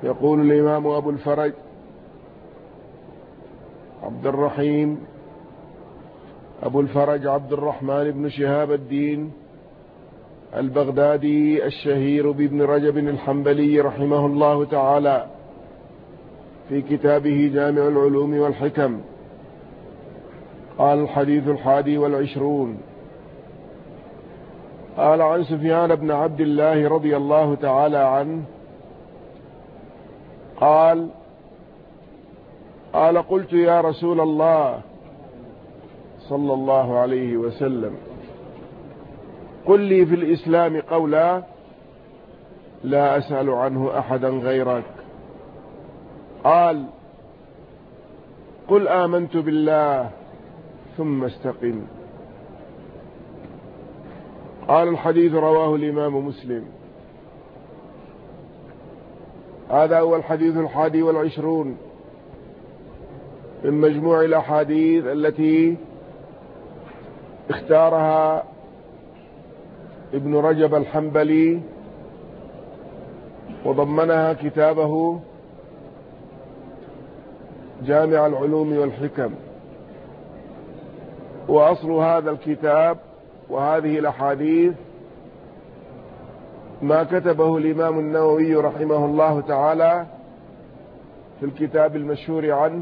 يقول الإمام أبو الفرج عبد الرحمن بن شهاب الدين البغدادي الشهير بابن رجب الحنبلي رحمه الله تعالى في كتابه جامع العلوم والحكم قال: الحديث 21. قال عن سفيان بن عبد الله رضي الله تعالى عنه قال: قلت يا رسول الله صلى الله عليه وسلم قل لي في الإسلام قولا لا أسأل عنه أحدا غيرك. قال: قل آمنت بالله ثم استقم. قال: الحديث رواه الإمام مسلم. هذا هو الحديث 21 من مجموع الأحاديث التي اختارها ابن رجب الحنبلي وضمنها كتابه جامع العلوم والحكم. وأصل هذا الكتاب وهذه الأحاديث ما كتبه الإمام النووي رحمه الله تعالى في الكتاب المشهور عنه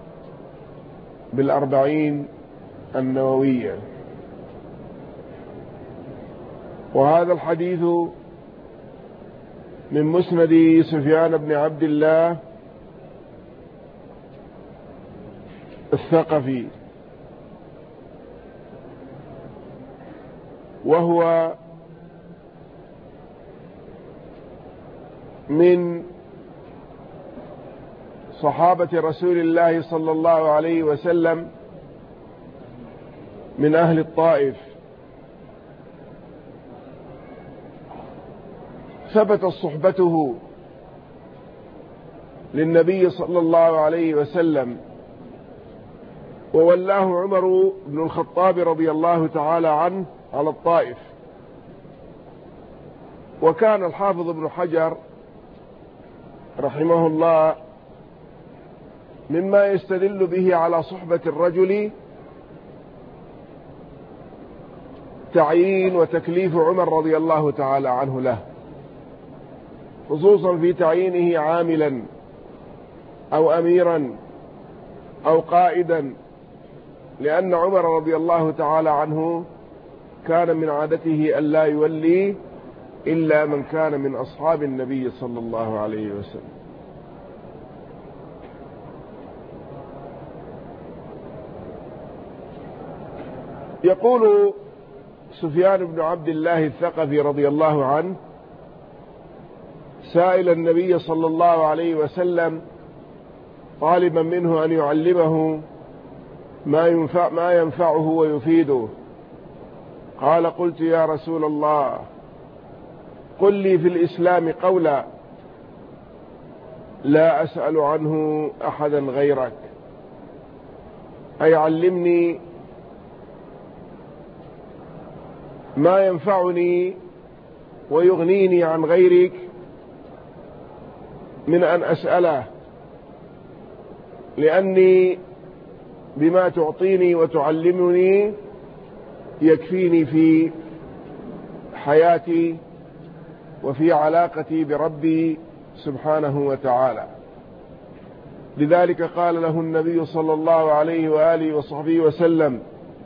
بالأربعين النووية. وهذا الحديث من مسند سفيان بن عبد الله الثقفي، وهو من صحابة رسول الله صلى الله عليه وسلم من أهل الطائف. ثبتت صحبته للنبي صلى الله عليه وسلم، وولاه عمر بن الخطاب رضي الله تعالى عنه على الطائف. وكان الحافظ ابن حجر رحمه الله مما يستدل به على صحبة الرجل تعيين وتكليف عمر رضي الله تعالى عنه له، خصوصا في تعيينه عاملا أو أميرا أو قائدا، لأن عمر رضي الله تعالى عنه كان من عادته أن لا يولي إلا من كان من أصحاب النبي صلى الله عليه وسلم. يقول سفيان بن عبد الله الثقفي رضي الله عنه: سائل النبي صلى الله عليه وسلم طالبا منه أن يعلمه ما ينفعه ويفيده. قال: قلت يا رسول الله قل لي في الإسلام قولا لا أسأل عنه أحدا غيرك، أي علمني ما ينفعني ويغنيني عن غيرك من أن أسأله، لأني بما تعطيني وتعلمني يكفيني في حياتي وفي علاقتي بربي سبحانه وتعالى. لذلك قال له النبي صلى الله عليه وآله وصحبه وسلم: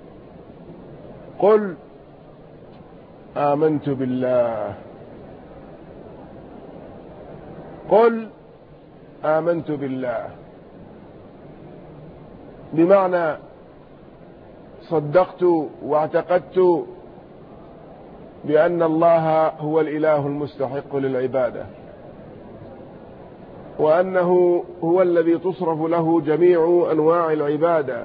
قل آمنت بالله. قل آمنت بالله، بمعنى صدقت واعتقدت بأن الله هو الإله المستحق للعبادة، وأنه هو الذي تصرف له جميع أنواع العبادة،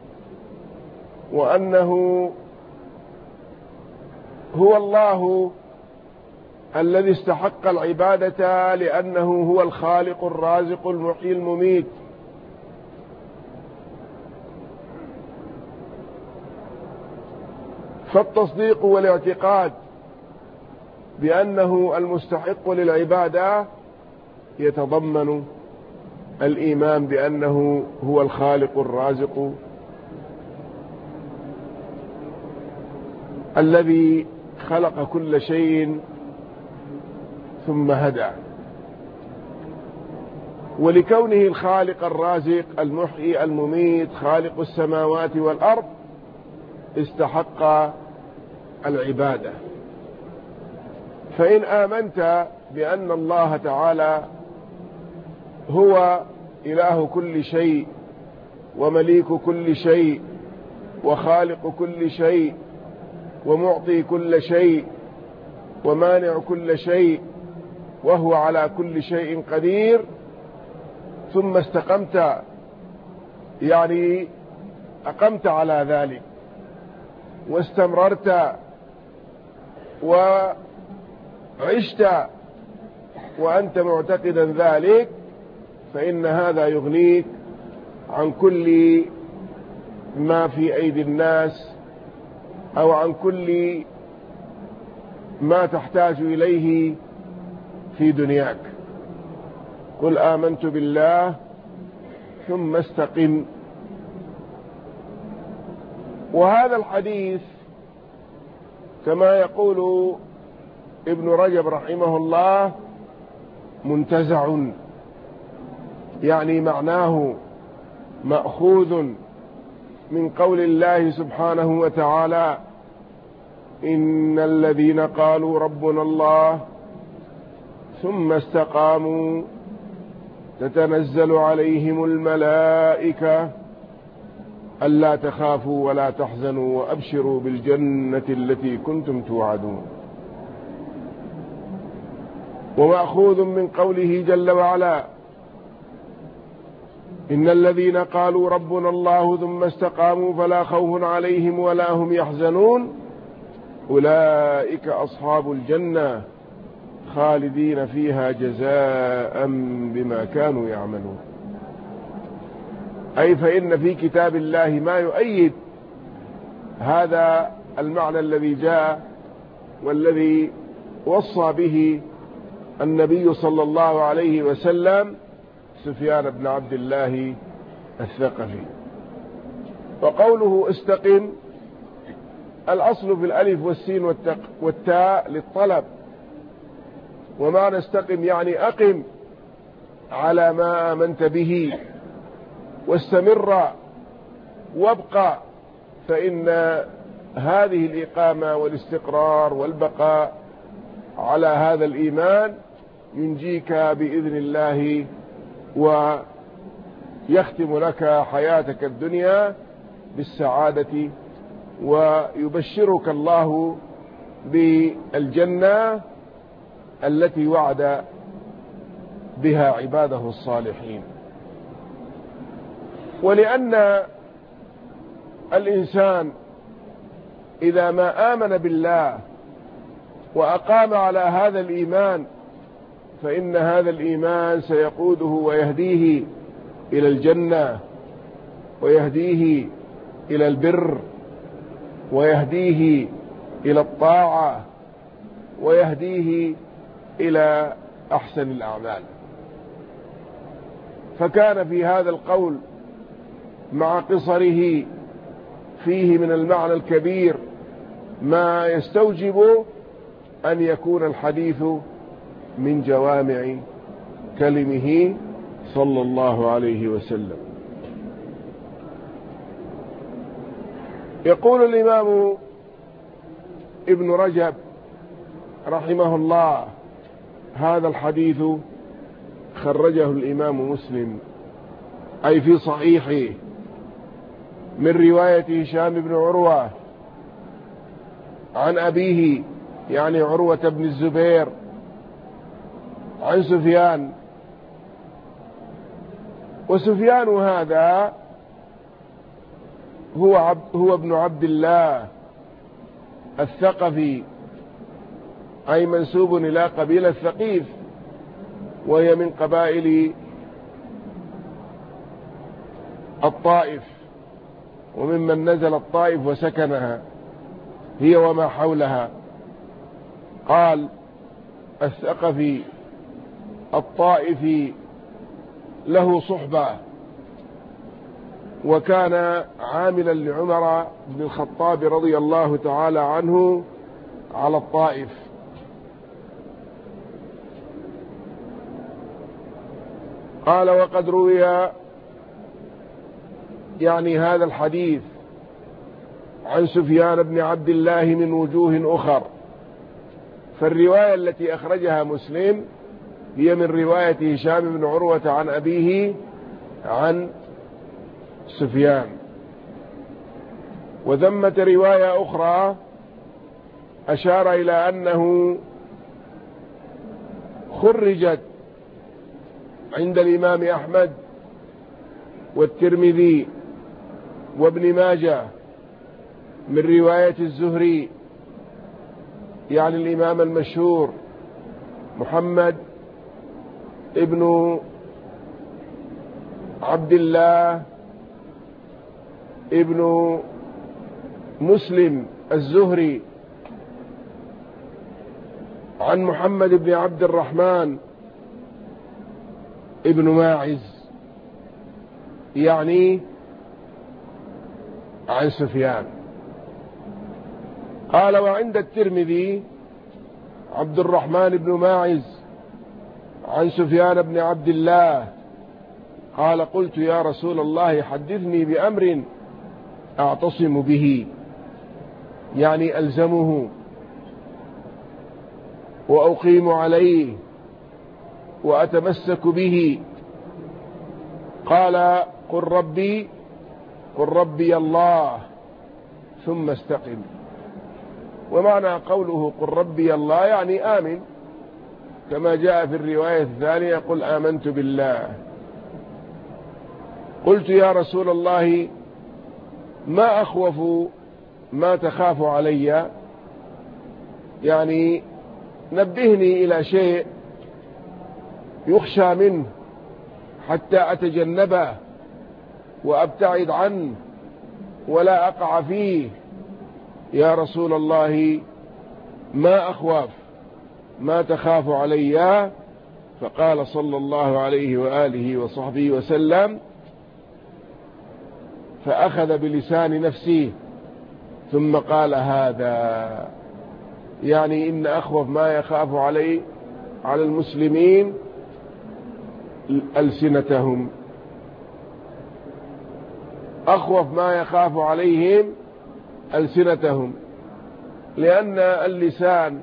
وأنه هو الله الذي استحق العبادة لأنه هو الخالق الرازق المحيي المميت. فالتصديق والاعتقاد بأنه المستحق للعبادة يتضمن الإيمان بأنه هو الخالق الرازق الذي خلق كل شيء ثم هدى. ولكونه الخالق الرازق المحيي المميت خالق السماوات والأرض استحق العبادة. فإن آمنت بأن الله تعالى هو إله كل شيء ومليك كل شيء وخالق كل شيء ومعطي كل شيء ومانع كل شيء وهو على كل شيء قدير، ثم استقمت يعني أقمت على ذلك واستمررت وعشت وأنت معتقدا ذلك، فإن هذا يغنيك عن كل ما في أيدي الناس أو عن كل ما تحتاج إليه في دنياك. قل آمنت بالله ثم استقم. وهذا الحديث كما يقول ابن رجب رحمه الله منتزع، يعني معناه مأخوذ من قول الله سبحانه وتعالى: إن الذين قالوا ربنا الله ثم استقاموا تتنزل عليهم الملائكة ألا تخافوا ولا تحزنوا وأبشروا بالجنة التي كنتم توعدون. ومأخوذ من قوله جل وعلا: إن الذين قالوا ربنا الله ثم استقاموا فلا خوف عليهم ولا هم يحزنون أولئك أصحاب الجنة خالدين فيها جزاء بما كانوا يعملون. أي فإن في كتاب الله ما يؤيد هذا المعنى الذي جاء والذي وصى به النبي صلى الله عليه وسلم سفيان بن عبد الله الثقفي. وقوله استقم الأصل في الألف والسين والتاء للطلب، ومعنى استقم يعني أقم على ما آمنت به واستمر وابقى، فإن هذه الإقامة والاستقرار والبقاء على هذا الإيمان ينجيك بإذن الله ويختم لك حياتك الدنيا بالسعادة، ويبشرك الله بالجنة التي وعد بها عباده الصالحين. ولأن الإنسان إذا ما آمن بالله وأقام على هذا الإيمان فإن هذا الإيمان سيقوده ويهديه إلى الجنة ويهديه إلى البر ويهديه إلى الطاعة ويهديه إلى أحسن الأعمال. فكان في هذا القول مع قصره فيه من المعنى الكبير ما يستوجب أن يكون الحديث من جوامع كلمه صلى الله عليه وسلم. يقول الإمام ابن رجب رحمه الله: هذا الحديث خرجه الإمام مسلم أي في صحيحه من رواية هشام بن عروة عن أبيه يعني عروة بن الزبير عن سفيان. وسفيان هذا هو ابن عبد الله الثقفي، أي منسوب إلى قبيلة ثقيف، وهي من قبائل الطائف، وممن نزل الطائف وسكنها هي وما حولها. قال الثقفي الطائفي له صحبة، وكان عاملا لعمر بن الخطاب رضي الله تعالى عنه على الطائف. قال: وقد روي يعني هذا الحديث عن سفيان بن عبد الله من وجوه أخر، فالرواية التي أخرجها مسلم هي من رواية هشام بن عروة عن أبيه عن سفيان. وثمة رواية أخرى أشار إلى أنه خرجت عند الإمام أحمد والترمذي وابن ماجه من رواية الزهري، يعني الإمام المشهور محمد ابن عبد الله ابن مسلم الزهري عن محمد بن عبد الرحمن ابن ماعز، يعني عن سفيان. قال: وعند الترمذي عبد الرحمن بن ماعز عن سفيان بن عبد الله قال: قلت يا رسول الله حدثني بأمر أعتصم به، يعني ألزمه وأقيم عليه وأتمسك به. قال: قل ربي الله ثم استقم. ومعنى قوله قل ربي الله يعني آمن، كما جاء في الرواية الثانية قل آمنت بالله. قلت يا رسول الله ما أخوف ما تخاف علي، يعني نبهني إلى شيء يخشى منه حتى أتجنبه وأبتعد عنه ولا أقع فيه. يا رسول الله ما أخوف ما تخاف علي؟ فقال صلى الله عليه وآله وصحبه وسلم، فأخذ بلسان نفسه ثم قال هذا، يعني إن أخوف ما يخاف على المسلمين ألسنتهم، أخوف ما يخاف عليهم ألسنتهم، لأن اللسان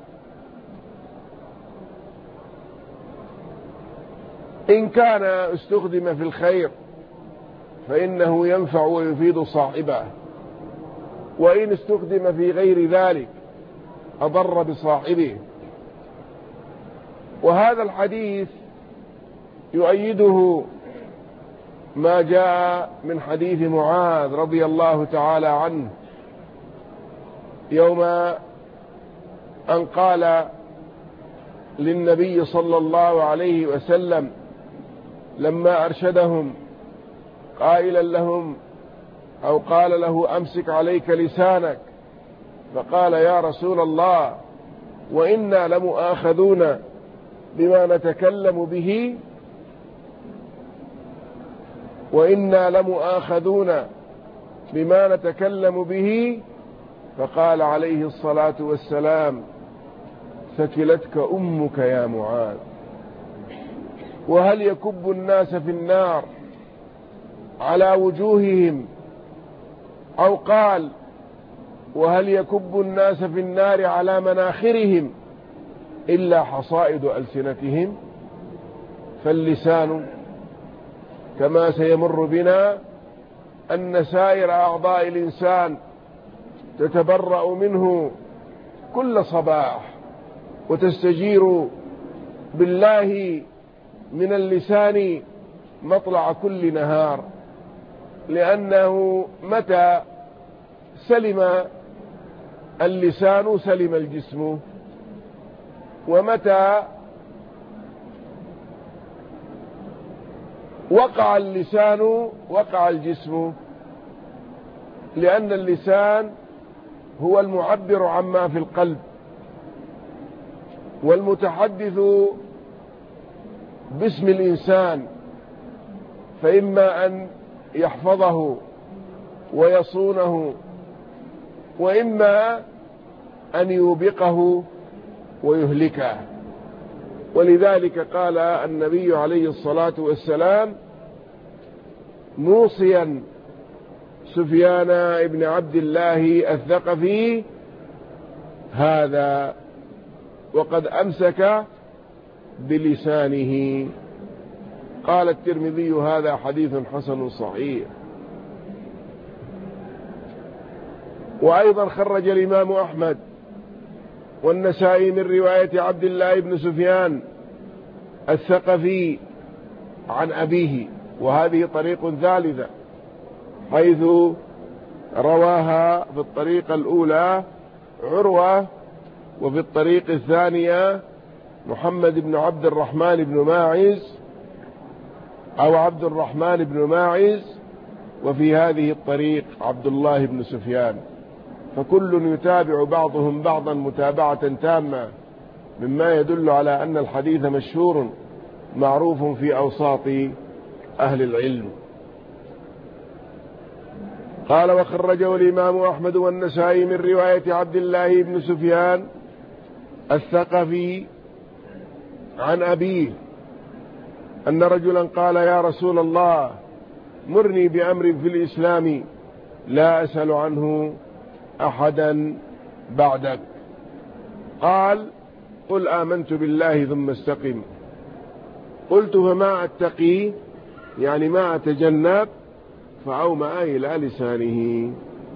إن كان استخدم في الخير فإنه ينفع ويفيد صاحبه، وإن استخدم في غير ذلك أضر بصاحبه. وهذا الحديث يؤيده ما جاء من حديث معاذ رضي الله تعالى عنه يوم أن قال للنبي صلى الله عليه وسلم لما أرشدهم قائلا لهم أو قال له أمسك عليك لسانك، فقال يا رسول الله وإنا لمؤاخذون بما نتكلم به، وإنا لمؤاخذون بما نتكلم به. فقال عليه الصلاة والسلام ثكلتك أمك يا معاذ. وهل يكب الناس في النار على وجوههم، أو قال وهل يكب الناس في النار على مناخرهم إلا حصائد ألسنتهم؟ فاللسان كما سيمر بنا أن سائر أعضاء الإنسان تتبرأ منه كل صباح وتستجير بالله من اللسان مطلع كل نهار، لأنه متى سلم اللسان سلم الجسم، ومتى وقع اللسان وقع الجسم، لأن اللسان هو المعبر عما في القلب، والمتحدث باسم الإنسان، فإما أن يحفظه ويصونه، وإما أن يوبقه ويهلكه. ولذلك قال النبي عليه الصلاة والسلام موصيا سفيان بن عبد الله الثقفي هذا وقد أمسك بلسانه. قال الترمذي هذا حديث حسن صحيح. وأيضا خرج الإمام أحمد والنسائي من رواية عبد الله بن سفيان الثقفي عن أبيه، وهذه طريق ثالثة، حيث رواها في الطريقة الأولى عروة، وفي الطريق الثانية محمد بن عبد الرحمن بن ماعز أو عبد الرحمن بن ماعز، وفي هذه الطريق عبد الله بن سفيان، فكل يتابع بعضهم بعضا متابعة تامة، مما يدل على أن الحديث مشهور معروف في أوساط أهل العلم. قال وخرجه الإمام أحمد والنسائي من رواية عبد الله بن سفيان الثقفي عن أبيه أن رجلا قال يا رسول الله مرني بأمر في الإسلام لا أسأل عنه أحدا بعدك. قال قل آمنت بالله ثم استقم. قلت فما أتقي، يعني ما أتجنب، فأومأ إلى لسانه.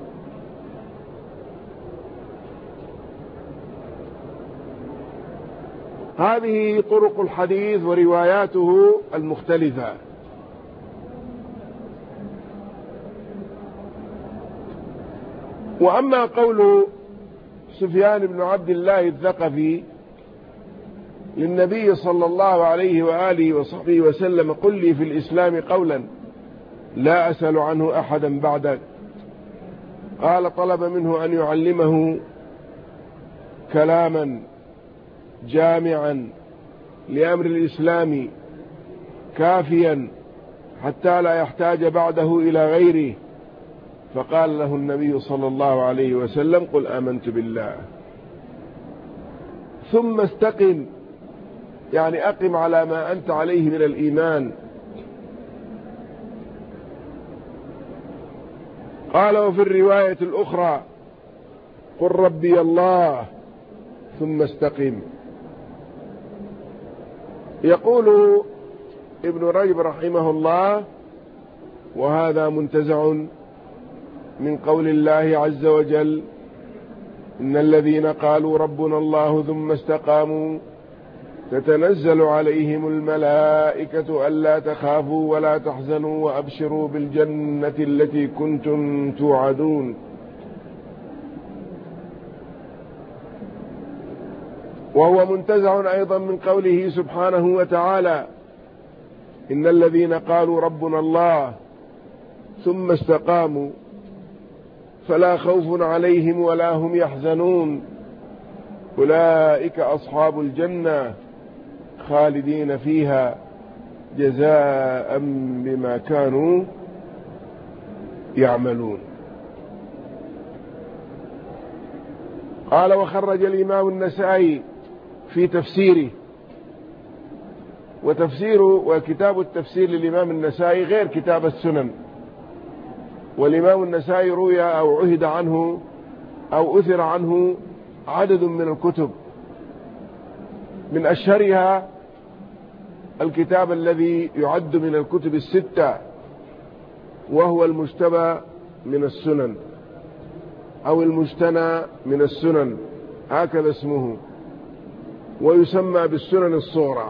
هذه طرق الحديث ورواياته المختلفة. وأما قول سفيان بن عبد الله الثقفي للنبي صلى الله عليه وآله وصحبه وسلم قل لي في الإسلام قولا لا أسأل عنه أحدا بعدك، قال طلب منه أن يعلمه كلاما جامعا لأمر الإسلام كافيا حتى لا يحتاج بعده إلى غيره، فقال له النبي صلى الله عليه وسلم قل آمنت بالله ثم استقم، يعني أقم على ما أنت عليه من الإيمان. قال وفي الرواية الأخرى قل ربي الله ثم استقم. يقول ابن رجب رحمه الله وهذا منتزع من قول الله عز وجل إن الذين قالوا ربنا الله ثم استقاموا تتنزل عليهم الملائكة ألا تخافوا ولا تحزنوا وأبشروا بالجنة التي كنتم توعدون. وهو منتزع أيضا من قوله سبحانه وتعالى إن الذين قالوا ربنا الله ثم استقاموا فلا خوف عليهم ولا هم يحزنون أولئك أصحاب الجنة خالدين فيها جزاء بما كانوا يعملون. قال وخرج الإمام النسائي في تفسيره، وكتاب التفسير للإمام النسائي غير كتاب السنن، والإمام النسائي روي أو عهد عنه أو أثر عنه عدد من الكتب، من أشهرها الكتاب الذي يعد من الكتب الستة وهو المجتبى من السنن أو المجتنى من السنن، هكذا اسمه، ويسمى بالسنن الصغرى.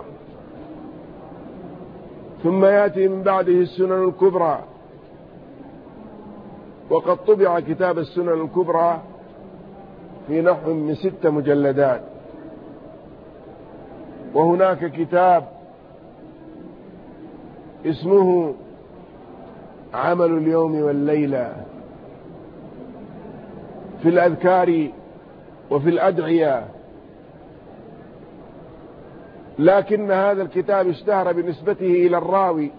ثم يأتي من بعده السنن الكبرى، وقد طبع كتاب السنن الكبرى في نحو من 6 مجلدات. وهناك كتاب اسمه عمل اليوم والليلة في الأذكار وفي الأدعية، لكن هذا الكتاب اشتهر بنسبته إلى الراوي،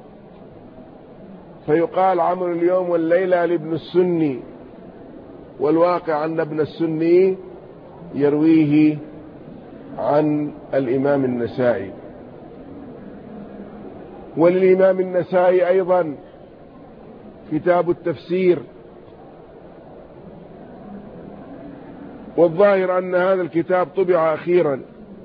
فيقال عمرو اليوم والليلة لابن السني، والواقع أن ابن السني يرويه عن الإمام النسائي. وللإمام النسائي أيضا كتاب التفسير، والظاهر أن هذا الكتاب طبع أخيرا،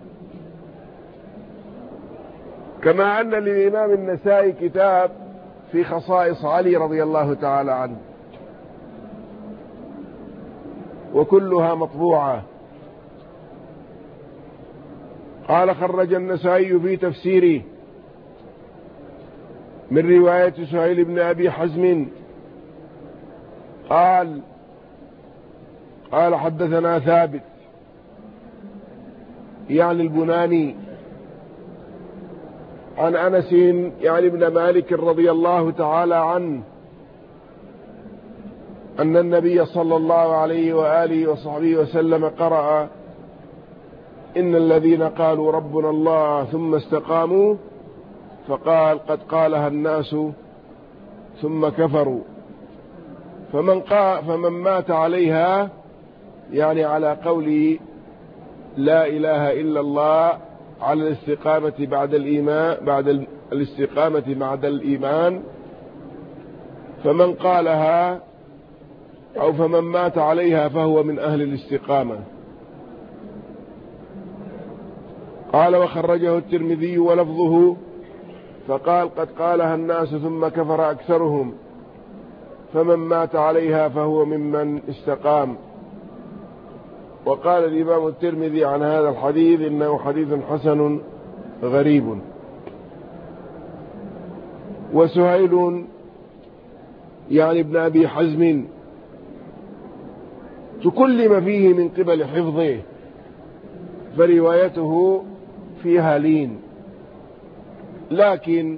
كما أن للإمام النسائي كتاب في خصائص علي رضي الله تعالى عنه، وكلها مطبوعة. قال: خرج النسائي في تفسيره من رواية سهيل بن أبي حزم قال حدثنا ثابت يعني البناني عن أنس يعني ابن مالك رضي الله تعالى عنه أن النبي صلى الله عليه وآله وصحبه وسلم قرأ: إن الذين قالوا ربنا الله ثم استقاموا، فقال: قد قالها الناس ثم كفروا، فمن مات عليها يعني على قول لا إله إلا الله على الاستقامة بعد الإيمان، بعد الاستقامة بعد الإيمان، فمن قالها أو فمن مات عليها فهو من أهل الاستقامة. قال: وخرجه الترمذي ولفظه، فقال: قد قالها الناس ثم كفر أكثرهم، فمن مات عليها فهو ممن استقام. وقال الإمام الترمذي عن هذا الحديث إنه حديث حسن غريب. وسهيل يعني ابن أبي حزم تكلم فيه من قبل حفظه، فروايته فيها لين، لكن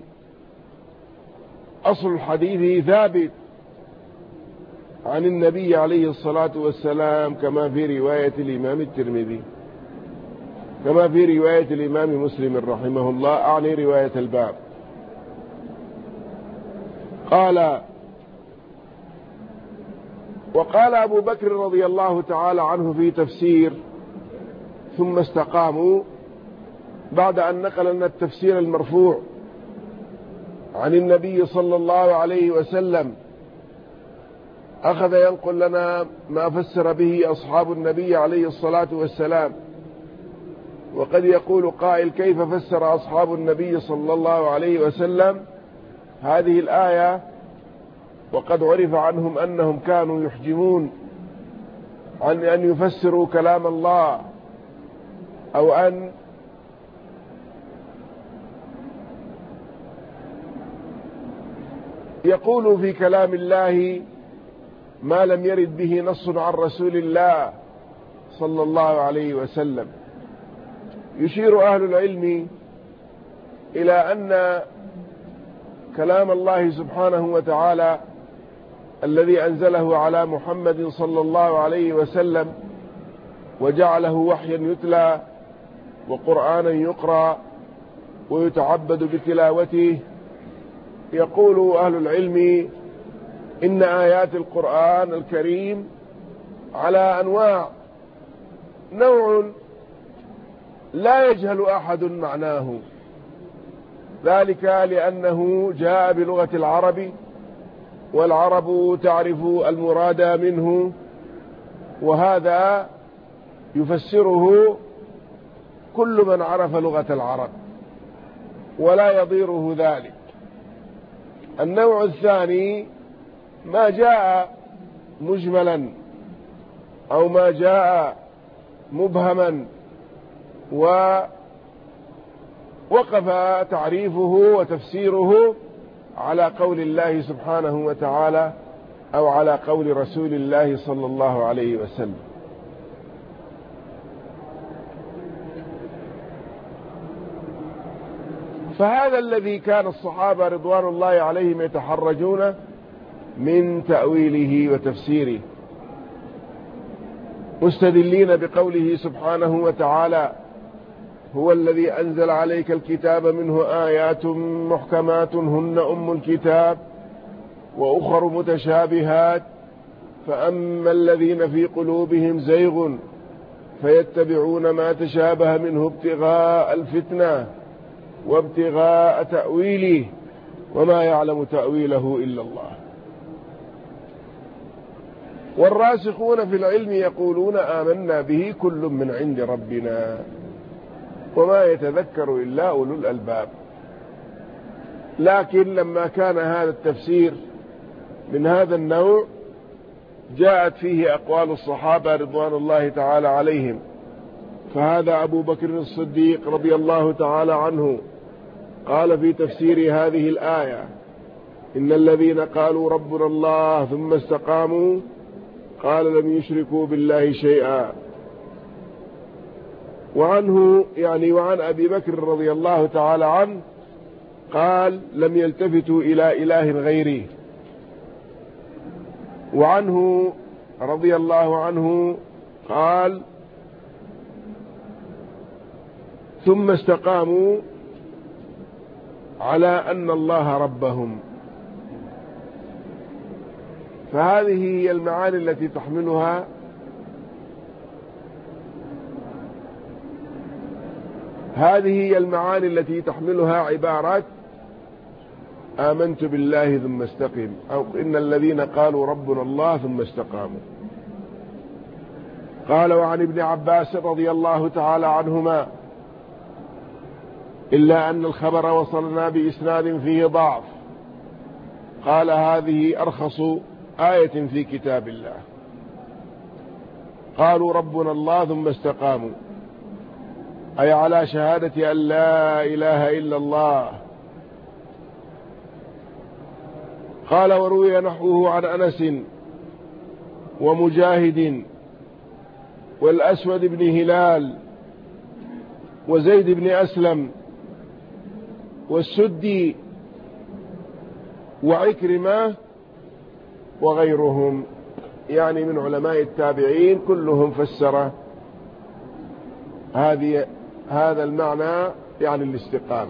أصل الحديث ثابت عن النبي عليه الصلاة والسلام، كما في رواية الإمام الترمذي، كما في رواية الإمام مسلم رحمه الله، أعني رواية الباب. وقال أبو بكر رضي الله تعالى عنه في تفسير ثم استقاموا، بعد أن نقل لنا التفسير المرفوع عن النبي صلى الله عليه وسلم، أخذ ينقل لنا ما فسر به أصحاب النبي عليه الصلاة والسلام. وقد يقول قائل: كيف فسر أصحاب النبي صلى الله عليه وسلم هذه الآية وقد عرف عنهم أنهم كانوا يحجمون عن أن يفسروا كلام الله، أو أن يقولوا في كلام الله ما لم يرد به نص عن رسول الله صلى الله عليه وسلم. يشير أهل العلم إلى أن كلام الله سبحانه وتعالى الذي أنزله على محمد صلى الله عليه وسلم وجعله وحيا يتلى وقرآنا يقرأ ويتعبد بتلاوته، يقول أهل العلم إن آيات القرآن الكريم على أنواع، نوع لا يجهل أحد معناه، ذلك لأنه جاء بلغة العرب، والعرب تعرف المراد منه، وهذا يفسره كل من عرف لغة العرب ولا يضيره ذلك. النوع الثاني ما جاء مجملا أو ما جاء مبهما ووقف تعريفه وتفسيره على قول الله سبحانه وتعالى أو على قول رسول الله صلى الله عليه وسلم. فهذا الذي كان الصحابة رضوان الله عليهم يتحرجون من تأويله وتفسيره، مستدلين بقوله سبحانه وتعالى: هو الذي أنزل عليك الكتاب منه آيات محكمات هن أم الكتاب وأخر متشابهات فأما الذين في قلوبهم زيغ فيتبعون ما تشابه منه ابتغاء الفتنة وابتغاء تأويله وما يعلم تأويله إلا الله. والراسخون في العلم يقولون آمنا به كل من عند ربنا وما يتذكر إلا أولو الألباب. لكن لما كان هذا التفسير من هذا النوع جاءت فيه أقوال الصحابة رضوان الله تعالى عليهم، فهذا أبو بكر الصديق رضي الله تعالى عنه قال في تفسير هذه الآية: إن الذين قالوا ربنا الله ثم استقاموا قال لم يشركوا بالله شيئا. وعنه يعني وعن أبي بكر رضي الله تعالى عنه قال لم يلتفتوا إلى إله غيره. وعنه رضي الله عنه قال ثم استقاموا على أن الله ربهم. فهذه هي المعاني التي تحملها عبارة آمنت بالله ثم استقم، أو إن الذين قالوا ربنا الله ثم استقاموا. قال وعن ابن عباس رضي الله تعالى عنهما: إلا أن الخبر وصلنا بإسناد فيه ضعف. قال هذه أرخص آية في كتاب الله. قالوا ربنا الله ثم استقاموا، أي على شهادة أن لا إله إلا الله. قال وروي نحوه عن أنس ومجاهد والأسود بن هلال وزيد بن أسلم والسدي وعكرمة وغيرهم، يعني من علماء التابعين كلهم فسر هذا المعنى يعني الاستقامة.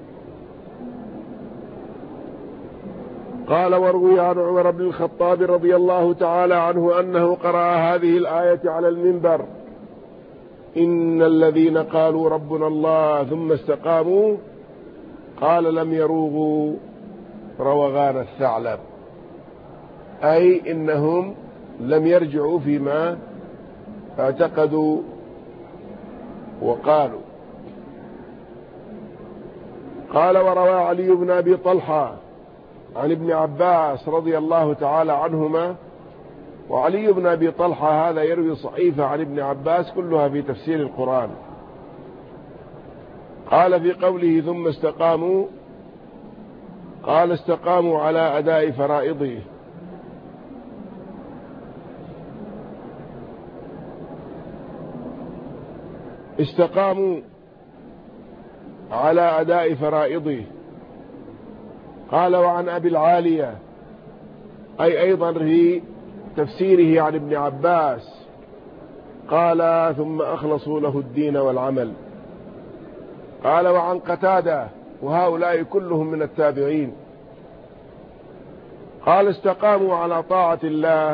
قال وروي عن عمر بن الخطاب رضي الله تعالى عنه أنه قرأ هذه الآية على المنبر: إن الذين قالوا ربنا الله ثم استقاموا قال لم يروغوا روغان الثعلب، أي إنهم لم يرجعوا فيما اعتقدوا وقالوا. قال وروى علي بن أبي طلحة عن ابن عباس رضي الله تعالى عنهما، وعلي بن أبي طلحة هذا يروي صحيفة عن ابن عباس كلها في تفسير القرآن. قال في قوله ثم استقاموا قال استقاموا على أداء فرائضه، استقاموا على أداء فرائضه. قال وعن أبي العالية أي أيضا في تفسيره عن ابن عباس قال ثم أخلصوا له الدين والعمل. قال وعن قتادة، وهؤلاء كلهم من التابعين، قال استقاموا على طاعة الله.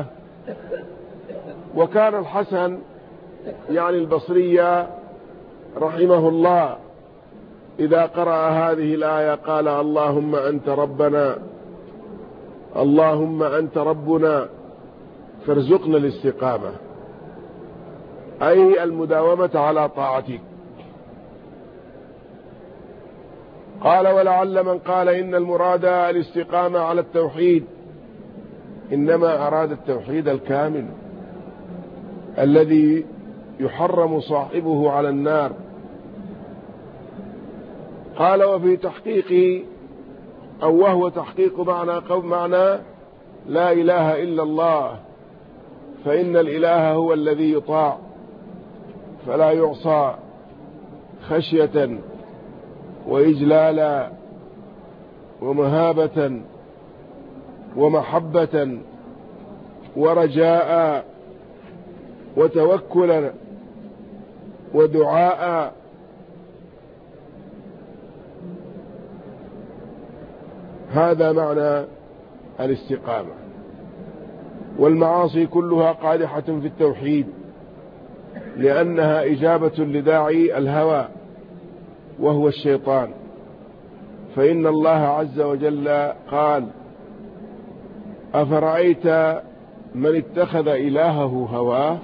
وكان الحسن يعني البصري رحمه الله إذا قرأ هذه الآية قال اللهم أنت ربنا، اللهم أنت ربنا فارزقنا الاستقامة، أي المداومة على طاعتك. قال ولعل من قال إن المراد الاستقامة على التوحيد إنما أراد التوحيد الكامل الذي يحرم صاحبه على النار. قال وفي تحقيق أو وهو تحقيق معنى لا إله إلا الله، فإن الإله هو الذي يطاع فلا يعصى خشية وإجلالا ومهابة ومحبة ورجاء وتوكلا ودعاء هذا معنى الاستقامة. والمعاصي كلها قادحة في التوحيد، لأنها إجابة لداعي الهوى وهو الشيطان. فإن الله عز وجل قال: أفرأيت من اتخذ إلهه هواه.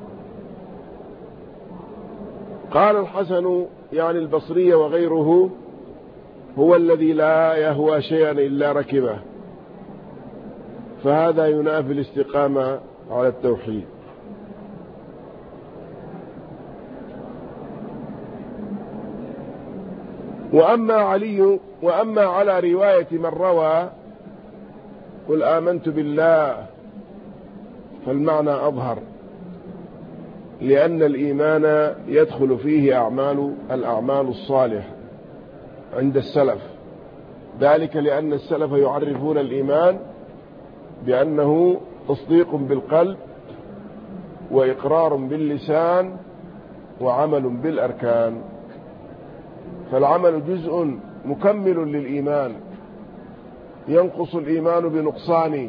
قال الحسن يعني البصري وغيره: هو الذي لا يهوى شيئا إلا ركبه. فهذا ينافي الاستقامة على التوحيد. وأما على رواية من روى قل آمنت بالله فالمعنى أظهر، لأن الإيمان يدخل فيه الأعمال الصالحة عند السلف، ذلك لأن السلف يعرفون الإيمان بأنه تصديق بالقلب وإقرار باللسان وعمل بالأركان. فالعمل جزء مكمل للإيمان، ينقص الإيمان بنقصانه،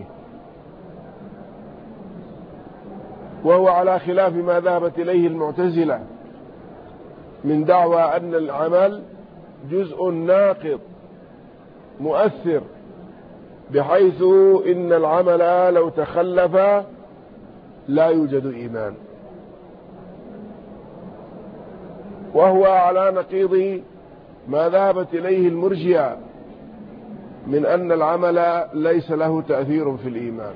وهو على خلاف ما ذهبت إليه المعتزلة من دعوى أن العمل جزء ناقض مؤثر، بحيث إن العمل لو تخلف لا يوجد إيمان، وهو على نقيض ما ذهبت إليه المرجئة من أن العمل ليس له تأثير في الإيمان.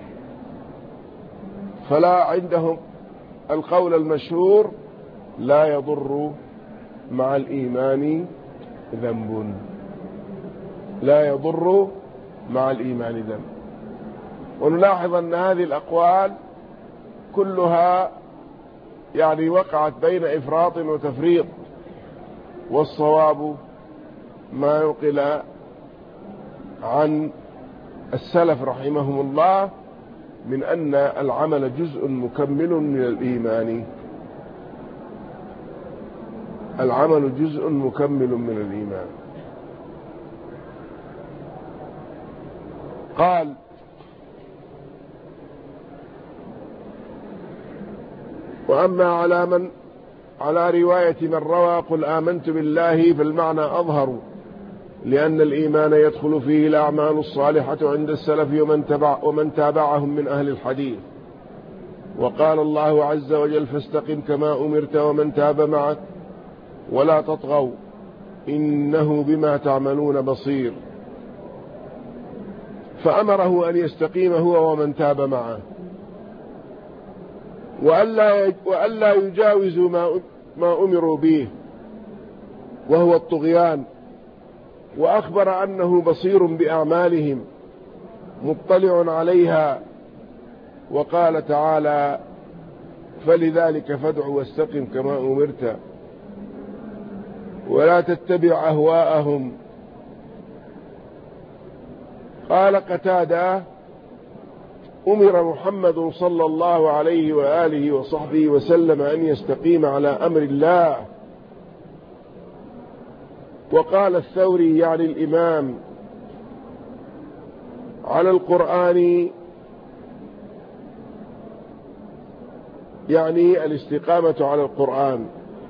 فلا عندهم القول المشهور: لا يضر مع الإيمان ذنب، لا يضر مع الإيمان ذنب. ونلاحظ أن هذه الأقوال كلها يعني وقعت بين إفراط وتفريط، والصواب ما ينقل عن السلف رحمهم الله من أن العمل جزء مكمل من الإيمان. العمل جزء مكمل من الإيمان. قال: وأما على رواية من روى قل آمنت بالله فالمعنى أظهر، لأن الإيمان يدخل فيه الأعمال الصالحة عند السلف ومن تابعهم من أهل الحديث. وقال الله عز وجل: فاستقم كما أمرت ومن تاب معك ولا تطغوا إنه بما تعملون بصير. فأمره أن يستقيم هو ومن تاب معه، وألا يجاوزوا ما أمروا به وهو الطغيان، وأخبر أنه بصير بأعمالهم مطلع عليها. وقال تعالى: فلذلك فادع واستقم كما أمرت ولا تتبع أهواءهم. قال قتادة: أمر محمد صلى الله عليه وآله وصحبه وسلم أن يستقيم على أمر الله. وقال الثوري يعني الإمام: على القرآن، يعني الاستقامة على القرآن.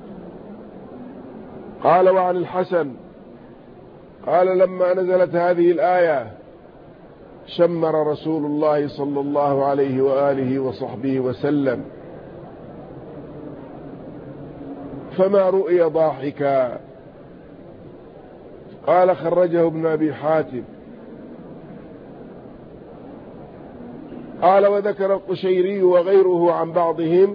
قال: وعن الحسن قال: لما نزلت هذه الآية شمر رسول الله صلى الله عليه وآله وصحبه وسلم فما رؤي ضاحكا. قال: خرجه ابن أبي حاتم. قال: وذكر القشيري وغيره عن بعضهم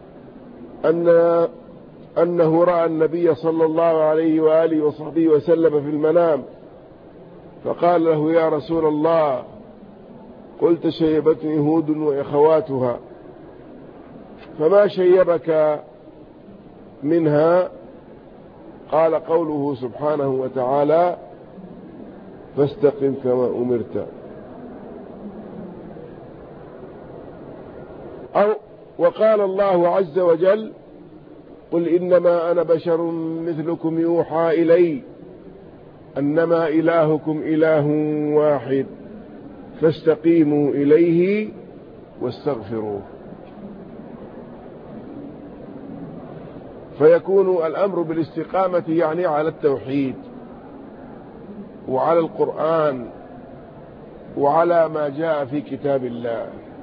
أنه رأى النبي صلى الله عليه وآله وصحبه وسلم في المنام، فقال له: يا رسول الله، قلت شيبتني هود وإخواتها، فما شيبك منها؟ قال: قوله سبحانه وتعالى: فاستقم كما أمرت. وقال الله عز وجل: قل إنما أنا بشر مثلكم يوحى إلي أنما إلهكم إله واحد فاستقيموا إليه واستغفروه. فيكون الأمر بالاستقامة يعني على التوحيد وعلى القرآن وعلى ما جاء في كتاب الله.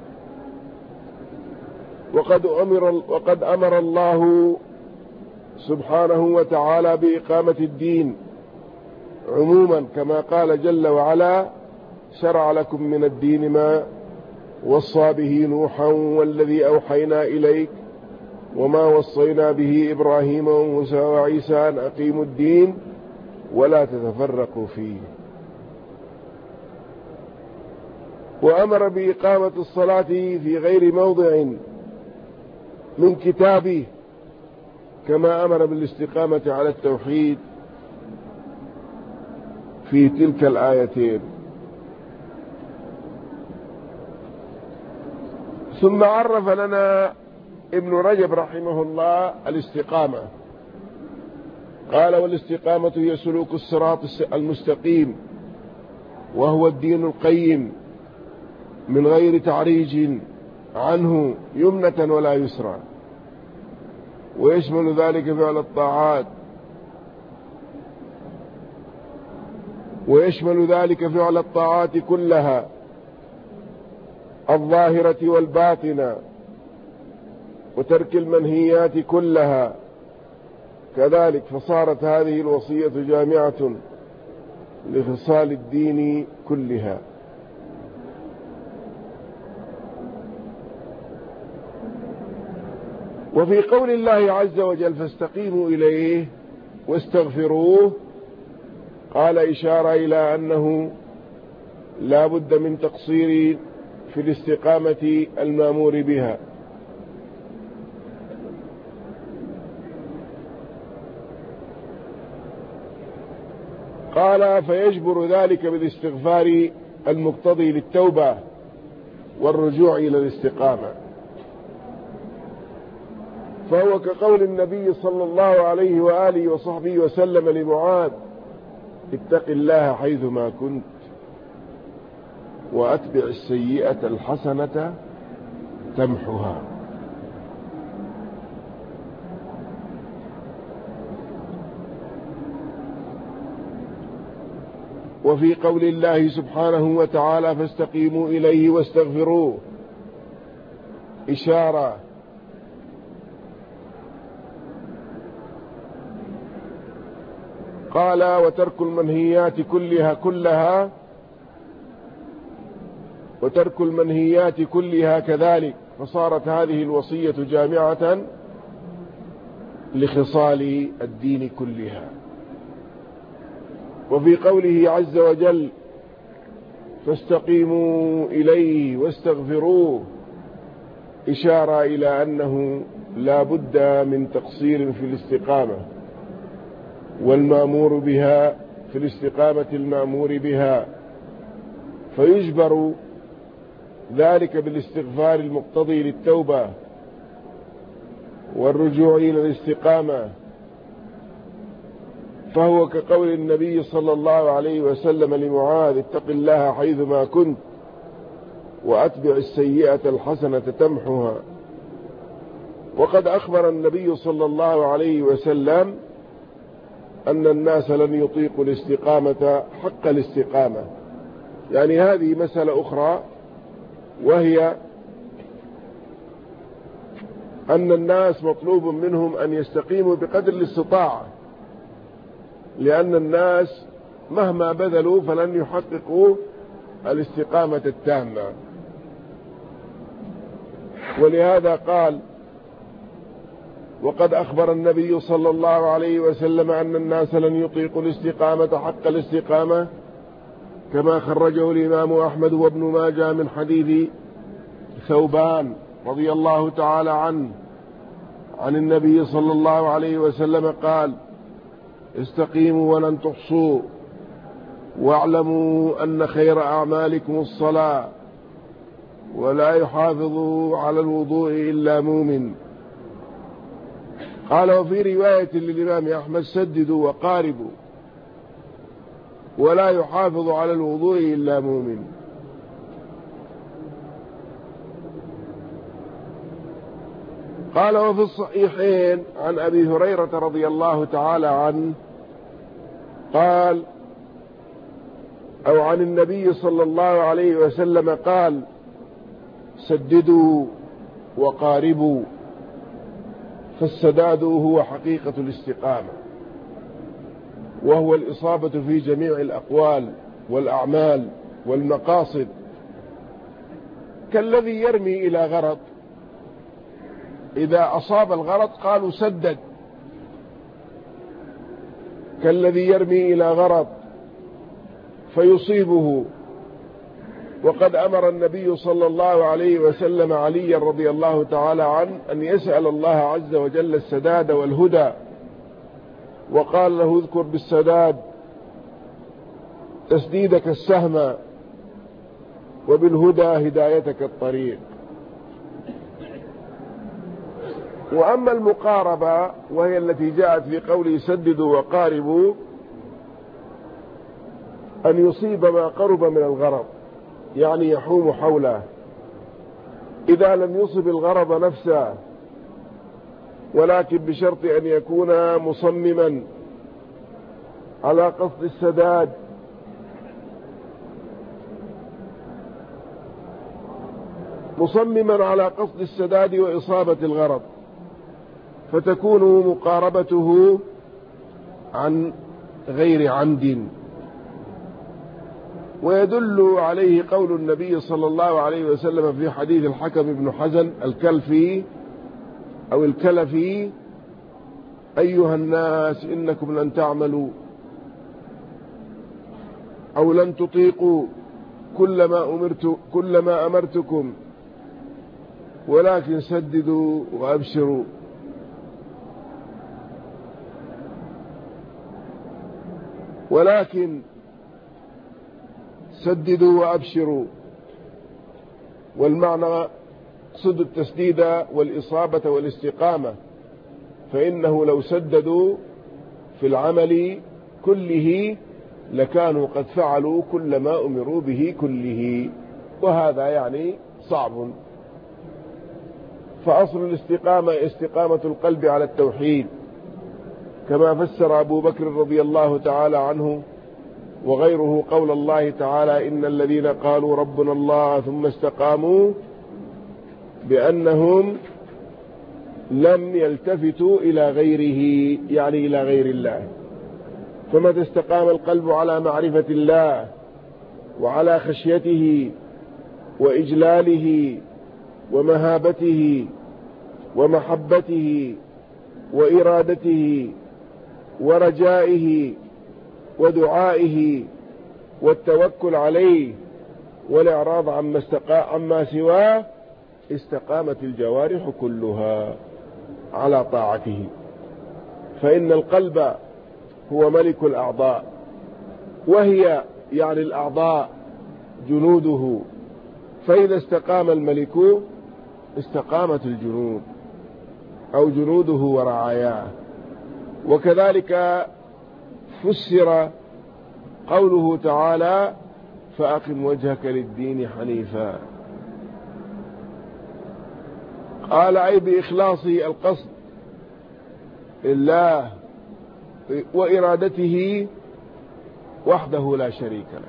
وقد أمر الله سبحانه وتعالى بإقامة الدين عموما، كما قال جل وعلا: شرع لكم من الدين ما وصى به نوحا والذي أوحينا إليك وما وصينا به إبراهيم وموسى وعيسى أن أقيموا الدين ولا تتفرقوا فيه. وأمر بإقامة الصلاة في غير موضع من كتابه، كما أمر بالاستقامة على التوحيد في تلك الآيتين. ثم عرف لنا ابن رجب رحمه الله الاستقامة، قال: والاستقامة هي سلوك الصراط المستقيم، وهو الدين القيم من غير تعريج عنه يمنة ولا يسرى، ويشمل ذلك فعل الطاعات، كلها الظاهرة والباطنة، وترك المنهيات كلها كذلك. فصارت هذه الوصية جامعة لخصال الدين كلها. وفي قول الله عز وجل: فاستقيموا إليه واستغفروه، قال إشارة إلى أنه لا بد من تقصير في الاستقامة المأمور بها، قال: فيجبر ذلك بالاستغفار المقتضي للتوبة والرجوع إلى الاستقامة. فهو كقول النبي صلى الله عليه وآله وصحبه وسلم لمعاذ: اتق الله حيثما كنت وأتبع السيئة الحسنة تمحها. وفي قول الله سبحانه وتعالى: فاستقيموا إليه واستغفروه، إشارة قال: وترك المنهيات كلها كذلك. فصارت هذه الوصية جامعة لخصال الدين كلها. وفي قوله عز وجل: فاستقيموا إليه واستغفروه، إشارة إلى أنه لا بد من تقصير في الاستقامة والمأمور بها، في الاستقامة المأمور بها، فيجبر ذلك بالاستغفار المقتضي للتوبة والرجوع إلى الاستقامة. فهو كقول النبي صلى الله عليه وسلم لمعاذ: اتق الله حيثما كنت وأتبع السيئة الحسنة تمحها. وقد أخبر النبي صلى الله عليه وسلم أن الناس لن يطيقوا الاستقامة حق الاستقامة. يعني هذه مسألة أخرى، وهي أن الناس مطلوب منهم أن يستقيموا بقدر الاستطاعة، لأن الناس مهما بذلوا فلن يحققوا الاستقامة التامة. ولهذا قال: وقد أخبر النبي صلى الله عليه وسلم أن الناس لن يطيقوا الاستقامة حق الاستقامة، كما خرجه الإمام أحمد وابن ماجه من حديث ثوبان رضي الله تعالى عنه عن النبي صلى الله عليه وسلم قال: استقيموا ولن تحصوا، واعلموا أن خير أعمالكم الصلاة، ولا يحافظ على الوضوء إلا مؤمن. قال: وفي رواية للإمام أحمد: سددوا وقاربوا. ولا يحافظ على الوضوء إلا مؤمن. قال: وفي الصحيحين عن أبي هريرة رضي الله تعالى عنه قال، أو عن النبي صلى الله عليه وسلم قال: سددوا وقاربوا، فالسداد هو حقيقة الاستقامة، وهو الإصابة في جميع الأقوال والأعمال والمقاصد، كالذي يرمي إلى غرض، إذا أصاب الغرض قالوا سدد، كالذي يرمي إلى غرض فيصيبه. وقد أمر النبي صلى الله عليه وسلم عليا رضي الله تعالى عنه أن يسأل الله عز وجل السداد والهدى، وقال له: اذكر بالسداد تسديدك السهم، وبالهدى هدايتك الطريق. وأما المقاربة وهي التي جاءت في قوله سددوا وقاربوا، أن يصيب ما قرب من الغرض، يعني يحوم حوله، إذا لم يصب الغرض نفسه، ولكن بشرط أن يكون مصمما على قصد السداد، مصمما على قصد السداد وإصابة الغرض، فتكون مقاربته عن غير عمد. ويدل عليه قول النبي صلى الله عليه وسلم في حديث الحكم بن حزن الكلفي أو الكلفي: أيها الناس إنكم لن تعملوا أو لن تطيقوا كل ما أمرتكم، ولكن سددوا وأبشروا. ولكن سددوا وأبشروا، والمعنى قصد التسديد والإصابة والاستقامة، فإنه لو سددوا في العمل كله لكانوا قد فعلوا كل ما أمروا به كله، وهذا يعني صعب. فأصل الاستقامة استقامة القلب على التوحيد، كما فسر أبو بكر رضي الله تعالى عنه وغيره قول الله تعالى: إن الذين قالوا ربنا الله ثم استقاموا بأنهم لم يلتفتوا إلى غيره، يعني إلى غير الله. فمتى استقام القلب على معرفة الله وعلى خشيته وإجلاله ومهابته ومحبته وإرادته ورجائه ودعائه والتوكل عليه والإعراض عما سواه، استقامت الجوارح كلها على طاعته. فإن القلب هو ملك الأعضاء، وهي يعني الأعضاء جنوده، فإذا استقام الملك استقامت الجنود أو جنوده ورعاياه. وكذلك فسر قوله تعالى: فأقم وجهك للدين حنيفا، قال: أي بإخلاص القصد لله وإرادته وحده لا شريك له.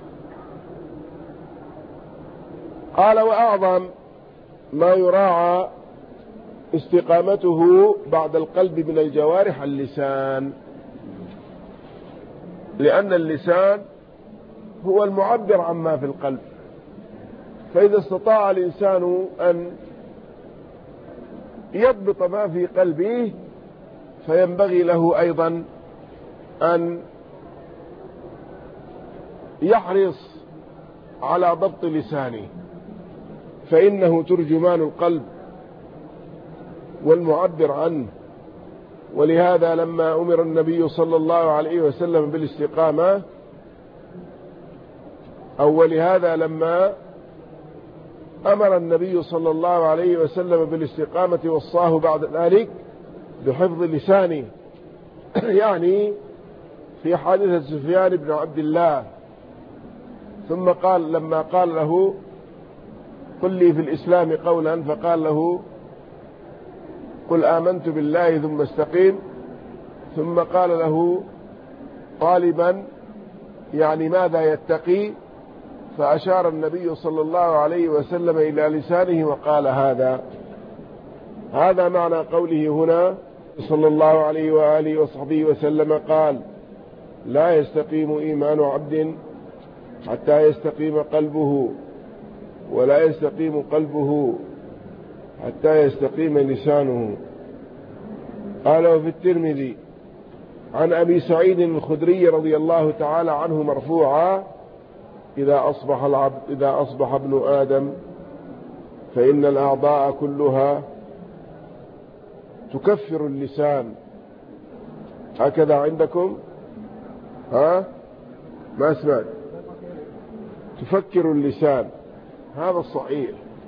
قال: وأعظم ما يراعى استقامته بعد القلب من الجوارح اللسان، لأن اللسان هو المعبر عما في القلب، فإذا استطاع الإنسان أن يضبط ما في قلبه فينبغي له أيضا أن يحرص على ضبط لسانه، فإنه ترجمان القلب والمعبر عنه. ولهذا لما أمر النبي صلى الله عليه وسلم بالاستقامة، ولهذا لما أمر النبي صلى الله عليه وسلم بالاستقامة وصاه بعد ذلك بحفظ لسانه، يعني في حادثة سفيان بن عبد الله، ثم قال لما قال له قل لي في الإسلام قولا، فقال له قل آمنت بالله ثم استقيم، ثم قال له طالبا يعني ماذا يتقي، فأشار النبي صلى الله عليه وسلم إلى لسانه وقال هذا معنى قوله هنا صلى الله عليه وآله وصحبه وسلم قال لا يستقيم إيمان عبد حتى يستقيم قلبه، ولا يستقيم قلبه حتى يستقيم لسانه. قال وفي الترمذي عن أبي سعيد الخدري رضي الله تعالى عنه مرفوعا إذا أصبح ابن آدم فإن الأعضاء كلها تكفر اللسان. هكذا عندكم؟ ما سمعت؟ تفكر اللسان، هذا الصحيح،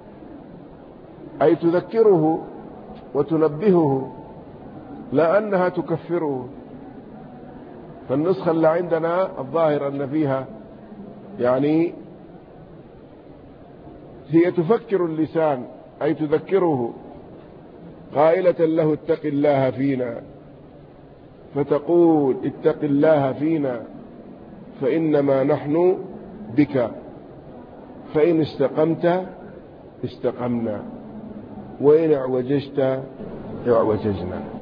أي تذكره وتنبهه، لا أنها تكفره. فالنسخة اللي عندنا الظاهر أن فيها يعني هي تفكر اللسان أي تذكره، قائلة له اتق الله فينا، فتقول اتق الله فينا فإنما نحن بك، فإن استقمت استقمنا، وإن اعوججت اعوججنا.